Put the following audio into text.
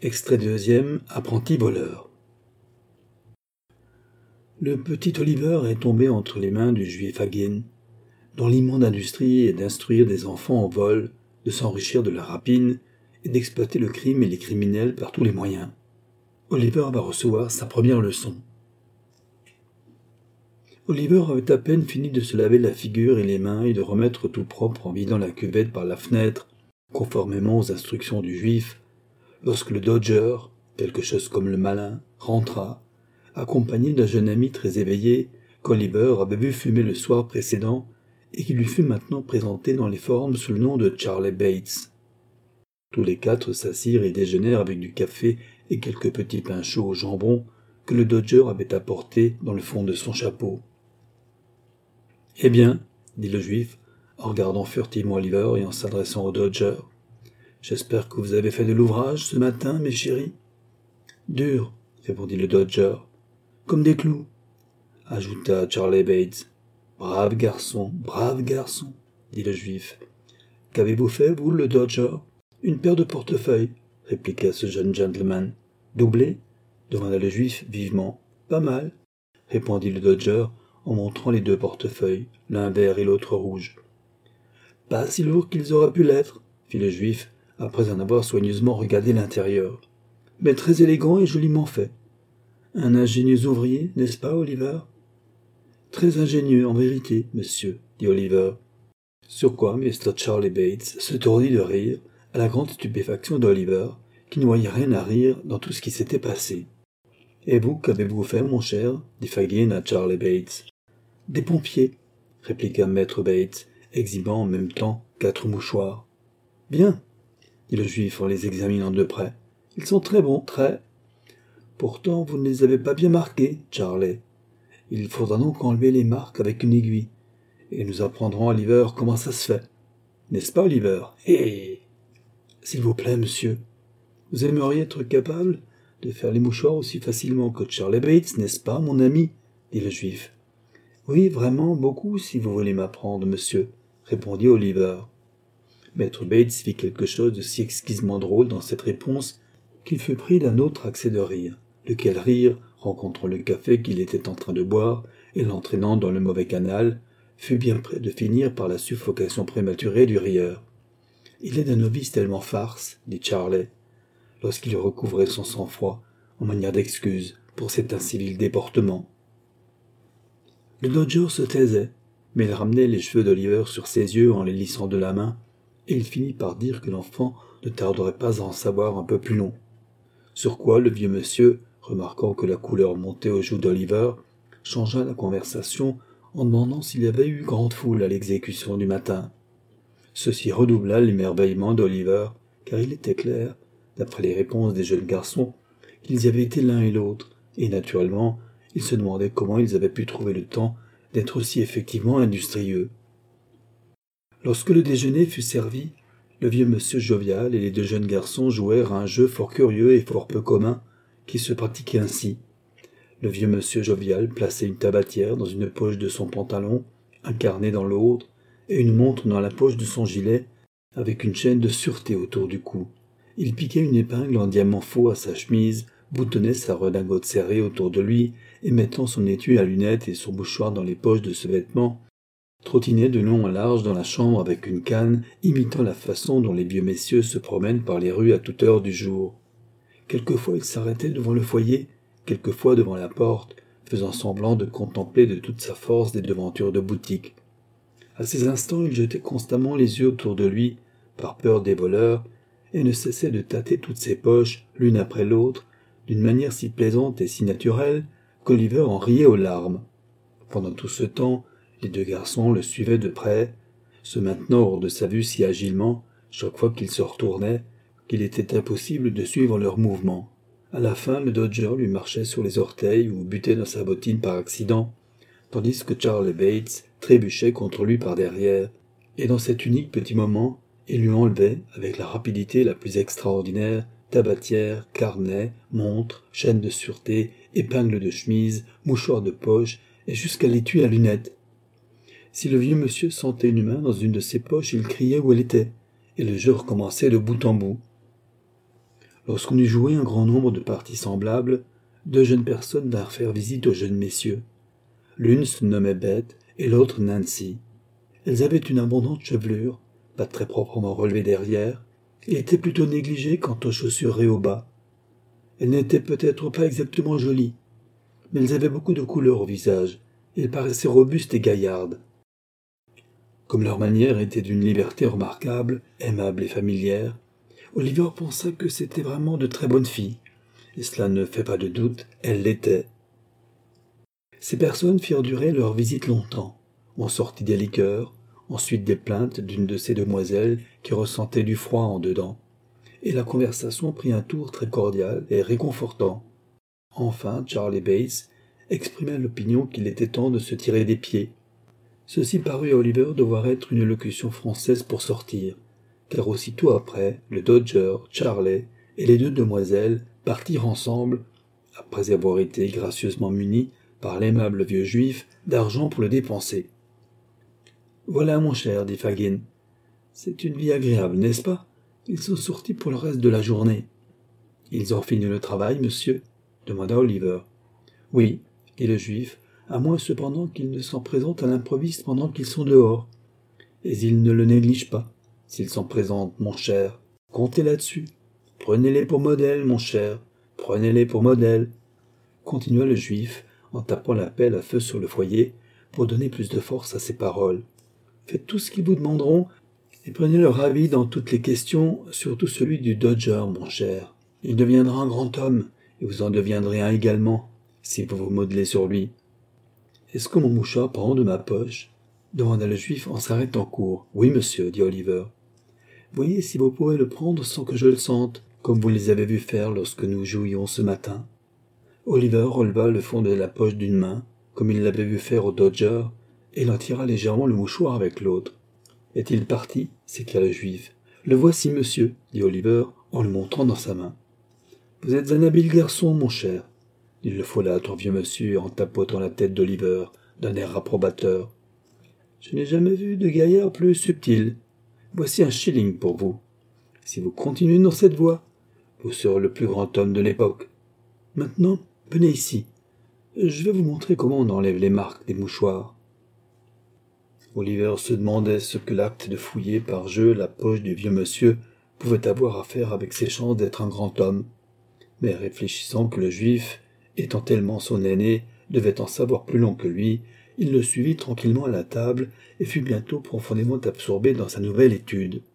Extrait deuxième, apprenti voleur. Le petit Oliver est tombé entre les mains du juif Fagin, dont l'immonde industrie est d'instruire des enfants en vol, de s'enrichir de la rapine et d'exploiter le crime et les criminels par tous les moyens. Oliver va recevoir sa première leçon. Oliver avait à peine fini de se laver la figure et les mains et de remettre tout propre en vidant la cuvette par la fenêtre, conformément aux instructions du juif, lorsque le Dodger, quelque chose comme le malin, rentra, accompagné d'un jeune ami très éveillé qu'Oliver avait vu fumer le soir précédent et qui lui fut maintenant présenté dans les formes sous le nom de Charley Bates. Tous les quatre s'assirent et déjeunèrent avec du café et quelques petits pains chauds au jambon que le Dodger avait apportés dans le fond de son chapeau. « Eh bien, dit le juif, en regardant furtivement Oliver et en s'adressant au Dodger, « j'espère que vous avez fait de l'ouvrage ce matin, mes chéris. »« Dur, » répondit le Dodger. « Comme des clous, » ajouta Charley Bates. « brave garçon, dit le juif. « Qu'avez-vous fait, vous, le Dodger ?»« Une paire de portefeuilles, » répliqua ce jeune gentleman. « Doublé ?» demanda le juif vivement. « Pas mal, » répondit le Dodger en montrant les deux portefeuilles, l'un vert et l'autre rouge. « Pas si lourd qu'ils auraient pu l'être, » fit le juif, après en avoir soigneusement regardé l'intérieur. « Mais très élégant et joliment fait. Un ingénieux ouvrier, n'est-ce pas, Oliver ? » « Très ingénieux, en vérité, monsieur, » dit Oliver. Sur quoi Mr. Charley Bates se tordit de rire, à la grande stupéfaction d'Oliver, qui ne voyait rien à rire dans tout ce qui s'était passé. « Et vous, qu'avez-vous fait, mon cher ?» dit Fagin à Charley Bates. « Des pompiers, » répliqua maître Bates, exhibant en même temps 4 mouchoirs. « Bien, » dit le juif en les examinant de près. « Ils sont très bons, très. »« Pourtant, vous ne les avez pas bien marqués, Charley. Il faudra donc enlever les marques avec une aiguille, et nous apprendrons à Oliver comment ça se fait. N'est-ce pas, Oliver ? Hé ! S'il vous plaît, monsieur, vous aimeriez être capable de faire les mouchoirs aussi facilement que Charley Bates, n'est-ce pas, mon ami ? Dit le juif. Oui, vraiment, beaucoup, si vous voulez m'apprendre, monsieur, répondit Oliver. Maître Bates fit quelque chose de si exquisement drôle dans cette réponse qu'il fut pris d'un autre accès de rire, lequel rire, rencontrant le café qu'il était en train de boire et l'entraînant dans le mauvais canal, fut bien près de finir par la suffocation prématurée du rieur. « Il est d'un novice tellement farce, » dit Charley, lorsqu'il recouvrait son sang-froid, en manière d'excuse pour cet incivil déportement. Le Dodger se taisait, mais il ramenait les cheveux d'Oliver sur ses yeux en les lissant de la main, et il finit par dire que l'enfant ne tarderait pas à en savoir un peu plus long. Sur quoi le vieux monsieur, remarquant que la couleur montait aux joues d'Oliver, changea la conversation en demandant s'il y avait eu grande foule à l'exécution du matin. Ceci redoubla l'émerveillement d'Oliver, car il était clair, d'après les réponses des jeunes garçons, qu'ils y avaient été l'un et l'autre, et naturellement, il se demandait comment ils avaient pu trouver le temps d'être aussi effectivement industrieux. Lorsque le déjeuner fut servi, le vieux monsieur jovial et les 2 jeunes garçons jouèrent à un jeu fort curieux et fort peu commun, qui se pratiquait ainsi. Le vieux monsieur jovial plaçait une tabatière dans une poche de son pantalon, un carnet dans l'autre, et une montre dans la poche de son gilet, avec une chaîne de sûreté autour du cou. Il piquait une épingle en diamant faux à sa chemise, boutonnait sa redingote serrée autour de lui, et mettant son étui à lunettes et son mouchoir dans les poches de ce vêtement, trottinait de long en large dans la chambre avec une canne, imitant la façon dont les vieux messieurs se promènent par les rues à toute heure du jour. Quelquefois il s'arrêtait devant le foyer, quelquefois devant la porte, faisant semblant de contempler de toute sa force des devantures de boutique. À ces instants, il jetait constamment les yeux autour de lui, par peur des voleurs, et ne cessait de tâter toutes ses poches, l'une après l'autre, d'une manière si plaisante et si naturelle, qu'Oliver en riait aux larmes. Pendant tout ce temps, les 2 garçons le suivaient de près, se maintenant hors de sa vue si agilement, chaque fois qu'il se retournait, qu'il était impossible de suivre leurs mouvements. À la fin, le Dodger lui marchait sur les orteils ou butait dans sa bottine par accident, tandis que Charley Bates trébuchait contre lui par derrière, et dans cet unique petit moment, il lui enlevait, avec la rapidité la plus extraordinaire, tabatière, carnet, montre, chaîne de sûreté, épingle de chemise, mouchoir de poche, et jusqu'à l'étui à lunettes. Si le vieux monsieur sentait une main dans une de ses poches, il criait où elle était, et le jeu recommençait de bout en bout. Lorsqu'on eut joué un grand nombre de parties semblables, 2 jeunes personnes vinrent faire visite aux jeunes messieurs. L'une se nommait Beth et l'autre Nancy. Elles avaient une abondante chevelure, pas très proprement relevée derrière, et étaient plutôt négligées quant aux chaussures et aux bas. Elles n'étaient peut-être pas exactement jolies, mais elles avaient beaucoup de couleur au visage, et elles paraissaient robustes et gaillardes. Comme leur manière était d'une liberté remarquable, aimable et familière, Oliver pensa que c'étaient vraiment de très bonnes filles, et cela ne fait pas de doute, elles l'étaient. Ces personnes firent durer leur visite longtemps. On sortit des liqueurs, ensuite des plaintes d'une de ces demoiselles qui ressentait du froid en dedans, et la conversation prit un tour très cordial et réconfortant. Enfin, Charlie Bates exprimait l'opinion qu'il était temps de se tirer des pieds. Ceci parut à Oliver devoir être une locution française pour sortir, car aussitôt après, le Dodger, Charlie et les 2 demoiselles partirent ensemble, après avoir été gracieusement munis par l'aimable vieux juif d'argent pour le dépenser. « Voilà, mon cher, dit Fagin. C'est une vie agréable, n'est-ce pas? Ils sont sortis pour le reste de la journée. »« Ils ont fini le travail, monsieur ?» demanda Oliver. « Oui, dit le juif, à moins cependant qu'ils ne s'en présentent à l'improviste pendant qu'ils sont dehors. Et ils ne le négligent pas, s'ils s'en présentent, mon cher. Comptez là-dessus. Prenez-les pour modèle, mon cher. Prenez-les pour modèle. » Continua le juif, en tapant la pelle à feu sur le foyer, pour donner plus de force à ses paroles. « Faites tout ce qu'ils vous demanderont, et prenez leur avis dans toutes les questions, surtout celui du Dodger, mon cher. Il deviendra un grand homme, et vous en deviendrez un également, si vous vous modelez sur lui. »« Est-ce que mon mouchoir prend de ma poche ?» demanda le juif en s'arrêtant court. « Oui, monsieur, dit Oliver. Voyez si vous pouvez le prendre sans que je le sente, comme vous les avez vus faire lorsque nous jouions ce matin. » Oliver releva le fond de la poche d'une main, comme il l'avait vu faire au Dodger, et il en tira légèrement le mouchoir avec l'autre. « Est-il parti ?» s'écria le juif. « Le voici, monsieur, dit Oliver, en le montrant dans sa main. « Vous êtes un habile garçon, mon cher, dit le folâtre vieux monsieur en tapotant la tête d'Oliver d'un air approbateur. Je n'ai jamais vu de gaillard plus subtil. Voici un shilling pour vous. Si vous continuez dans cette voie, vous serez le plus grand homme de l'époque. Maintenant, venez ici. Je vais vous montrer comment on enlève les marques des mouchoirs. » Oliver se demandait ce que l'acte de fouiller par jeu la poche du vieux monsieur pouvait avoir à faire avec ses chances d'être un grand homme. Mais réfléchissant que le juif, étant tellement son aîné, devait en savoir plus long que lui, il le suivit tranquillement à la table et fut bientôt profondément absorbé dans sa nouvelle étude.